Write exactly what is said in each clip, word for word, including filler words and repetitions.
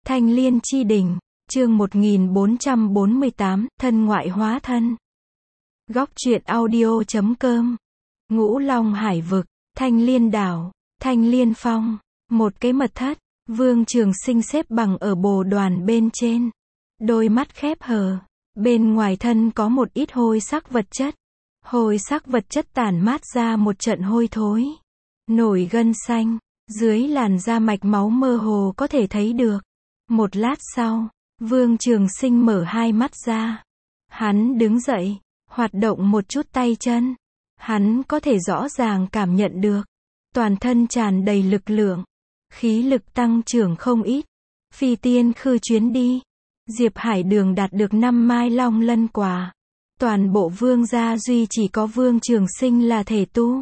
Thanh Liên chi đỉnh, chương một nghìn bốn trăm bốn mươi tám, thân ngoại hóa thân. Góc truyện audio chấm com. Ngũ Long Hải vực, Thanh Liên đảo, Thanh Liên phong, một cái mật thất, Vương Trường Sinh xếp bằng ở bồ đoàn bên trên. Đôi mắt khép hờ, bên ngoài thân có một ít hôi sắc vật chất. Hôi sắc vật chất tản mát ra một trận hôi thối. Nổi gân xanh, dưới làn da mạch máu mơ hồ có thể thấy được. Một lát sau, Vương Trường Sinh mở hai mắt ra. Hắn đứng dậy, hoạt động một chút tay chân. Hắn có thể rõ ràng cảm nhận được. Toàn thân tràn đầy lực lượng. Khí lực tăng trưởng không ít. Phi tiên khư chuyến đi. Diệp Hải Đường đạt được năm mai long lân quả. Toàn bộ vương gia duy chỉ có Vương Trường Sinh là thể tu.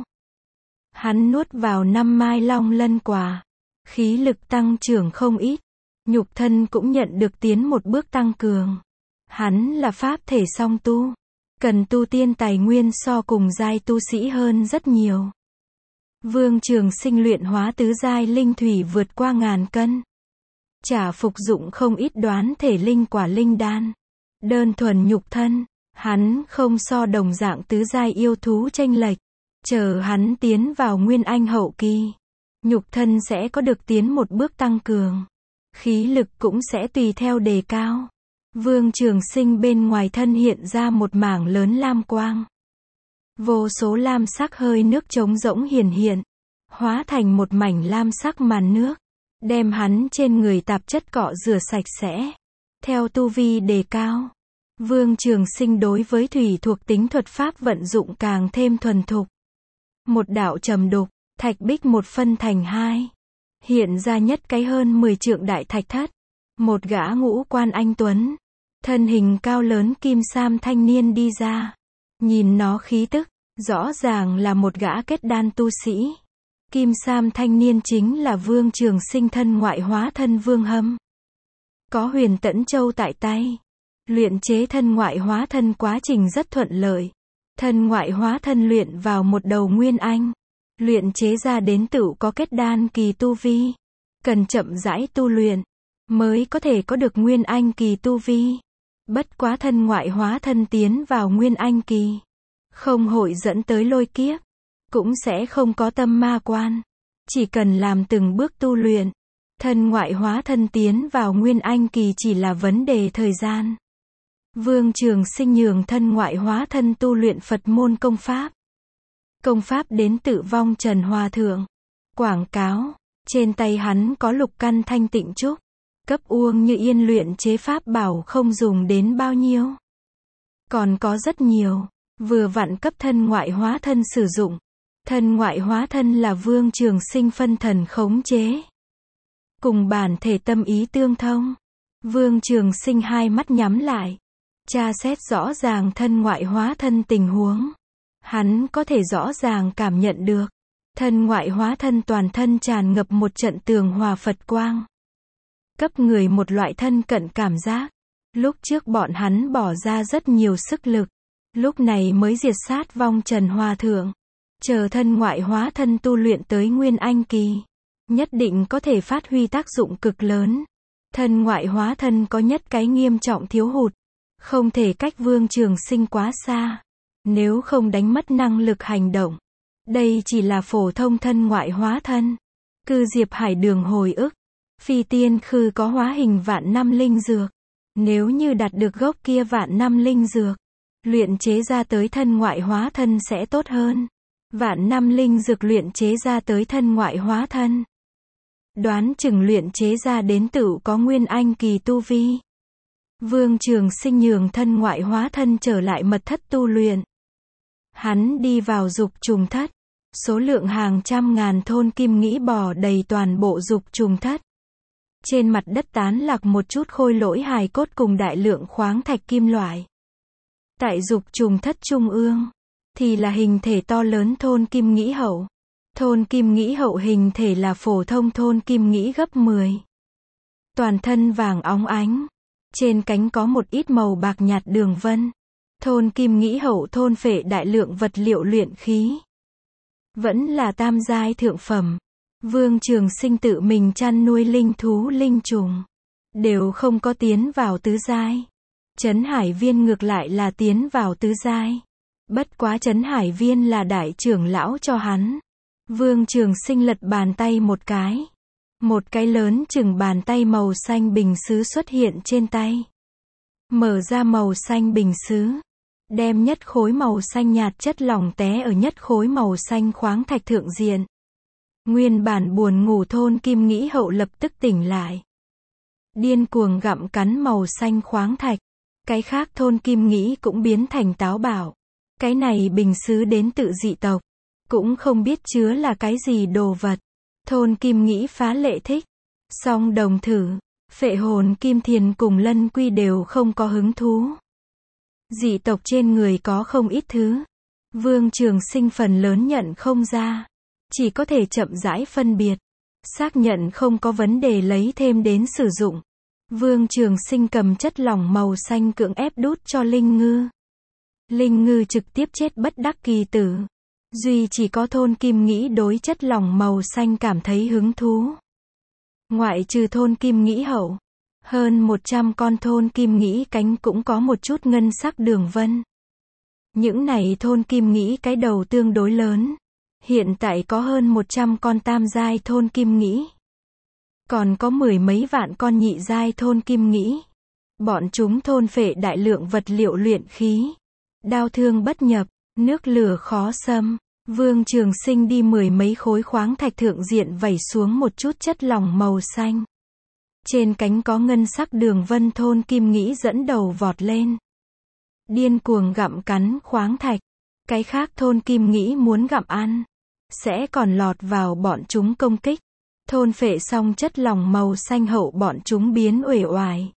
Hắn nuốt vào năm mai long lân quả. Khí lực tăng trưởng không ít. Nhục thân cũng nhận được tiến một bước tăng cường. Hắn là pháp thể song tu. Cần tu tiên tài nguyên so cùng giai tu sĩ hơn rất nhiều. Vương Trường Sinh luyện hóa tứ giai linh thủy vượt qua ngàn cân. Chả phục dụng không ít đoán thể linh quả linh đan. Đơn thuần nhục thân, hắn không so đồng dạng tứ giai yêu thú chênh lệch. Chờ hắn tiến vào nguyên anh hậu kỳ, nhục thân sẽ có được tiến một bước tăng cường. Khí lực cũng sẽ tùy theo đề cao. Vương Trường Sinh bên ngoài thân hiện ra một mảng lớn lam quang. Vô số lam sắc hơi nước trống rỗng hiển hiện, hóa thành một mảnh lam sắc màn nước, đem hắn trên người tạp chất cọ rửa sạch sẽ. Theo tu vi đề cao, Vương Trường Sinh đối với thủy thuộc tính thuật pháp vận dụng càng thêm thuần thục. Một đạo trầm đục, thạch bích một phân thành hai. Hiện ra nhất cái hơn mười trượng đại thạch thất. Một gã ngũ quan anh tuấn, thân hình cao lớn kim sam thanh niên đi ra. Nhìn nó khí tức, rõ ràng là một gã kết đan tu sĩ. Kim sam thanh niên chính là Vương Trường Sinh thân ngoại hóa thân Vương Hâm. Có Huyền Tẫn Châu tại tay. Luyện chế thân ngoại hóa thân quá trình rất thuận lợi. Thân ngoại hóa thân luyện vào một đầu nguyên anh. Luyện chế ra đến tựu có kết đan kỳ tu vi. Cần chậm rãi tu luyện, mới có thể có được nguyên anh kỳ tu vi. Bất quá thân ngoại hóa thân tiến vào nguyên anh kỳ, không hội dẫn tới lôi kiếp, cũng sẽ không có tâm ma quan. Chỉ cần làm từng bước tu luyện, thân ngoại hóa thân tiến vào nguyên anh kỳ chỉ là vấn đề thời gian. Vương Trường Sinh nhường thân ngoại hóa thân tu luyện Phật môn công pháp. Công pháp đến tự vong Trần Hòa Thượng. Quảng cáo, trên tay hắn có lục căn thanh tịnh trúc. Cấp Uông Như Yên luyện chế pháp bảo không dùng đến bao nhiêu. Còn có rất nhiều, vừa vặn cấp thân ngoại hóa thân sử dụng. Thân ngoại hóa thân là Vương Trường Sinh phân thần khống chế. Cùng bản thể tâm ý tương thông. Vương Trường Sinh hai mắt nhắm lại. Tra xét rõ ràng thân ngoại hóa thân tình huống. Hắn có thể rõ ràng cảm nhận được. Thân ngoại hóa thân toàn thân tràn ngập một trận tường hòa Phật quang. Cấp người một loại thân cận cảm giác. Lúc trước bọn hắn bỏ ra rất nhiều sức lực. Lúc này mới diệt sát vong Trần Hòa Thượng. Chờ thân ngoại hóa thân tu luyện tới nguyên anh kỳ, nhất định có thể phát huy tác dụng cực lớn. Thân ngoại hóa thân có nhất cái nghiêm trọng thiếu hụt. Không thể cách Vương Trường Sinh quá xa. Nếu không đánh mất năng lực hành động. Đây chỉ là phổ thông thân ngoại hóa thân. Cư Diệp Hải Đường hồi ức. Phi tiên khư có hóa hình vạn năm linh dược. Nếu như đạt được gốc kia vạn năm linh dược, luyện chế ra tới thân ngoại hóa thân sẽ tốt hơn. Vạn năm linh dược luyện chế ra tới thân ngoại hóa thân, đoán chừng luyện chế ra đến tựu có nguyên anh kỳ tu vi. Vương Trường Sinh nhường thân ngoại hóa thân trở lại mật thất tu luyện. Hắn đi vào dục trùng thất. Số lượng hàng trăm ngàn thôn kim nghĩ bò đầy toàn bộ dục trùng thất. Trên mặt đất tán lạc một chút khôi lỗi hài cốt cùng đại lượng khoáng thạch kim loại. Tại dục trùng thất trung ương, thì là hình thể to lớn thôn kim nghĩ hậu. Thôn kim nghĩ hậu hình thể là phổ thông thôn kim nghĩ gấp mười. Toàn thân vàng óng ánh. Trên cánh có một ít màu bạc nhạt đường vân. Thôn kim nghĩ hậu thôn phệ đại lượng vật liệu luyện khí. Vẫn là tam giai thượng phẩm. Vương Trường Sinh tự mình chăn nuôi linh thú linh trùng. đều không có tiến vào tứ giai. Trấn Hải Viên ngược lại là tiến vào tứ giai. Bất quá Trấn Hải Viên là đại trưởng lão cho hắn. Vương Trường Sinh lật bàn tay một cái. Một cái lớn chừng bàn tay màu xanh bình sứ xuất hiện trên tay. Mở ra màu xanh bình sứ. Đem nhất khối màu xanh nhạt chất lỏng té ở nhất khối màu xanh khoáng thạch thượng diện. Nguyên bản buồn ngủ Thôn Kim Nghĩ Hậu lập tức tỉnh lại. Điên cuồng gặm cắn màu xanh khoáng thạch. Cái khác Thôn Kim Nghĩ cũng biến thành táo bạo. Cái này bình sứ đến tự dị tộc. Cũng không biết chứa là cái gì đồ vật. Thôn Kim Nghĩ phá lệ thích. Song Đồng Thử, Phệ Hồn Kim Thiền cùng Lân Quy đều không có hứng thú. Dị tộc trên người có không ít thứ. Vương Trường Sinh phần lớn nhận không ra. Chỉ có thể chậm rãi phân biệt. Xác nhận không có vấn đề lấy thêm đến sử dụng. Vương Trường Sinh cầm chất lỏng màu xanh cưỡng ép đút cho Linh Ngư. Linh Ngư trực tiếp chết bất đắc kỳ tử. Duy chỉ có Thôn Kim Nghĩ đối chất lỏng màu xanh cảm thấy hứng thú. Ngoại trừ Thôn Kim Nghĩ Hậu, hơn một trăm con Thôn Kim Nghĩ cánh cũng có một chút ngân sắc đường vân. Những này Thôn Kim Nghĩ cái đầu tương đối lớn. Hiện tại có hơn một trăm con tam giai Thôn Kim Nghĩ. Còn có mười mấy vạn con nhị giai Thôn Kim Nghĩ. Bọn chúng thôn phệ đại lượng vật liệu luyện khí. Đao thương bất nhập, nước lửa khó xâm. Vương Trường Sinh đi mười mấy khối khoáng thạch thượng diện vẩy xuống một chút chất lỏng màu xanh. Trên cánh có ngân sắc đường vân Thôn Kim Nghĩ dẫn đầu vọt lên. Điên cuồng gặm cắn khoáng thạch. Cái khác Thôn Kim Nghĩ muốn gặm ăn. Sẽ còn lọt vào bọn chúng công kích. Thôn phệ xong chất lỏng màu xanh hậu bọn chúng biến uể oải.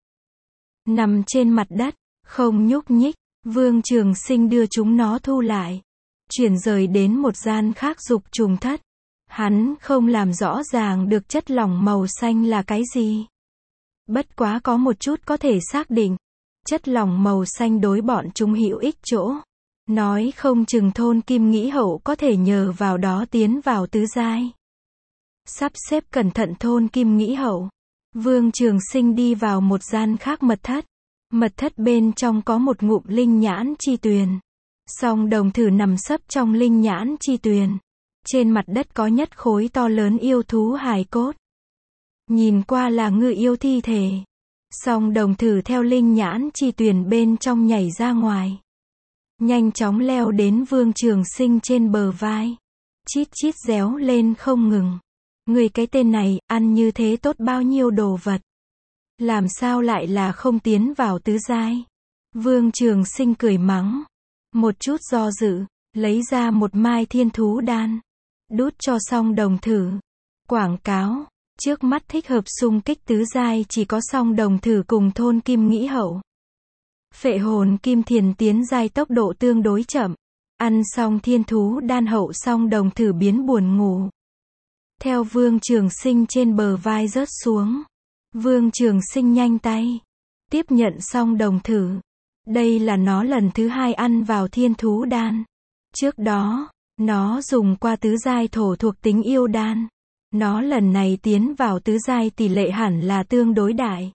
Nằm trên mặt đất, không nhúc nhích. Vương Trường Sinh đưa chúng nó thu lại. Chuyển rời đến một gian khác dục trùng thất. Hắn không làm rõ ràng được chất lỏng màu xanh là cái gì. Bất quá có một chút có thể xác định. Chất lỏng màu xanh đối bọn chúng hữu ích chỗ. Nói không chừng Thôn Kim Nghĩ Hậu có thể nhờ vào đó tiến vào tứ giai. Sắp xếp cẩn thận Thôn Kim Nghĩ Hậu. Vương Trường Sinh đi vào một gian khác mật thất. Mật thất bên trong có một ngụm linh nhãn chi tuyền. Song Đồng Thử nằm sấp trong linh nhãn chi tuyền. Trên mặt đất có nhất khối to lớn yêu thú hài cốt. Nhìn qua là ngư yêu thi thể. Song Đồng Thử theo linh nhãn chi tuyền bên trong nhảy ra ngoài. Nhanh chóng leo đến Vương Trường Sinh trên bờ vai. Chít chít réo lên không ngừng. Người cái tên này, ăn như thế tốt bao nhiêu đồ vật. Làm sao lại là không tiến vào tứ giai. Vương Trường Sinh cười mắng. Một chút do dự, lấy ra một mai thiên thú đan. Đút cho Song Đồng Thử. Quảng cáo, trước mắt thích hợp xung kích tứ giai chỉ có Song Đồng Thử cùng Thôn Kim Nghĩ Hậu. Phệ Hồn Kim Thiền tiến giai tốc độ tương đối chậm. Ăn xong thiên thú đan hậu Song Đồng Thử biến buồn ngủ. Theo Vương Trường Sinh trên bờ vai rớt xuống. Vương Trường Sinh nhanh tay. Tiếp nhận Song Đồng Thử. Đây là nó lần thứ hai ăn vào thiên thú đan. Trước đó, nó dùng qua tứ giai thổ thuộc tính yêu đan. Nó lần này tiến vào tứ giai tỷ lệ hẳn là tương đối đại.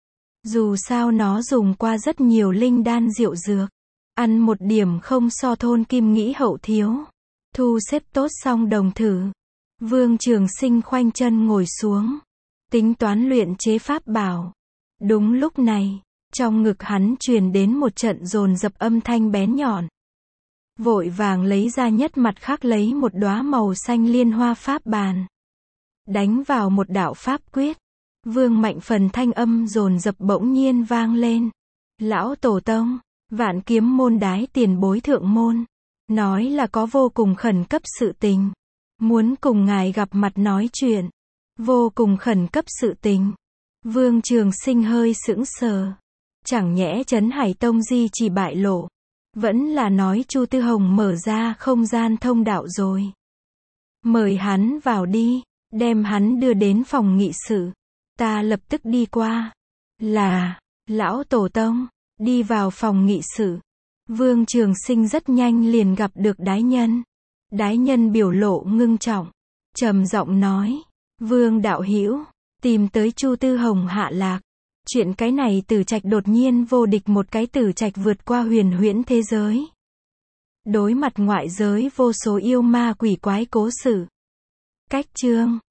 Dù sao nó dùng qua rất nhiều linh đan diệu dược. Ăn một điểm không so Thôn Kim Nghĩ Hậu thiếu. Thu xếp tốt Song Đồng Thử. Vương Trường Sinh khoanh chân ngồi xuống. Tính toán luyện chế pháp bảo. Đúng lúc này, trong ngực hắn truyền đến một trận dồn dập âm thanh bén nhọn. Vội vàng lấy ra nhất mặt khác lấy một đóa màu xanh liên hoa pháp bàn. Đánh vào một đạo pháp quyết. Vương Mạnh Phần thanh âm dồn dập bỗng nhiên vang lên. Lão Tổ Tông, Vạn Kiếm môn đái tiền bối thượng môn. Nói là có vô cùng khẩn cấp sự tình. Muốn cùng ngài gặp mặt nói chuyện. Vô cùng khẩn cấp sự tình. Vương Trường Sinh hơi sững sờ. Chẳng nhẽ Trấn Hải Tông di chỉ bại lộ. Vẫn là nói Chu Tư Hồng mở ra không gian thông đạo rồi. Mời hắn vào đi. Đem hắn đưa đến phòng nghị sự. Ta lập tức đi qua. Là, Lão Tổ Tông. Đi vào phòng nghị sự. Vương Trường Sinh rất nhanh liền gặp được đái nhân. Đái nhân biểu lộ ngưng trọng. Trầm giọng nói. Vương đạo hữu, tìm tới Chu Tư Hồng hạ lạc. Chuyện cái này Tử Trạch đột nhiên vô địch một cái Tử Trạch vượt qua huyền huyễn thế giới. Đối mặt ngoại giới vô số yêu ma quỷ quái cố sự. Cách chương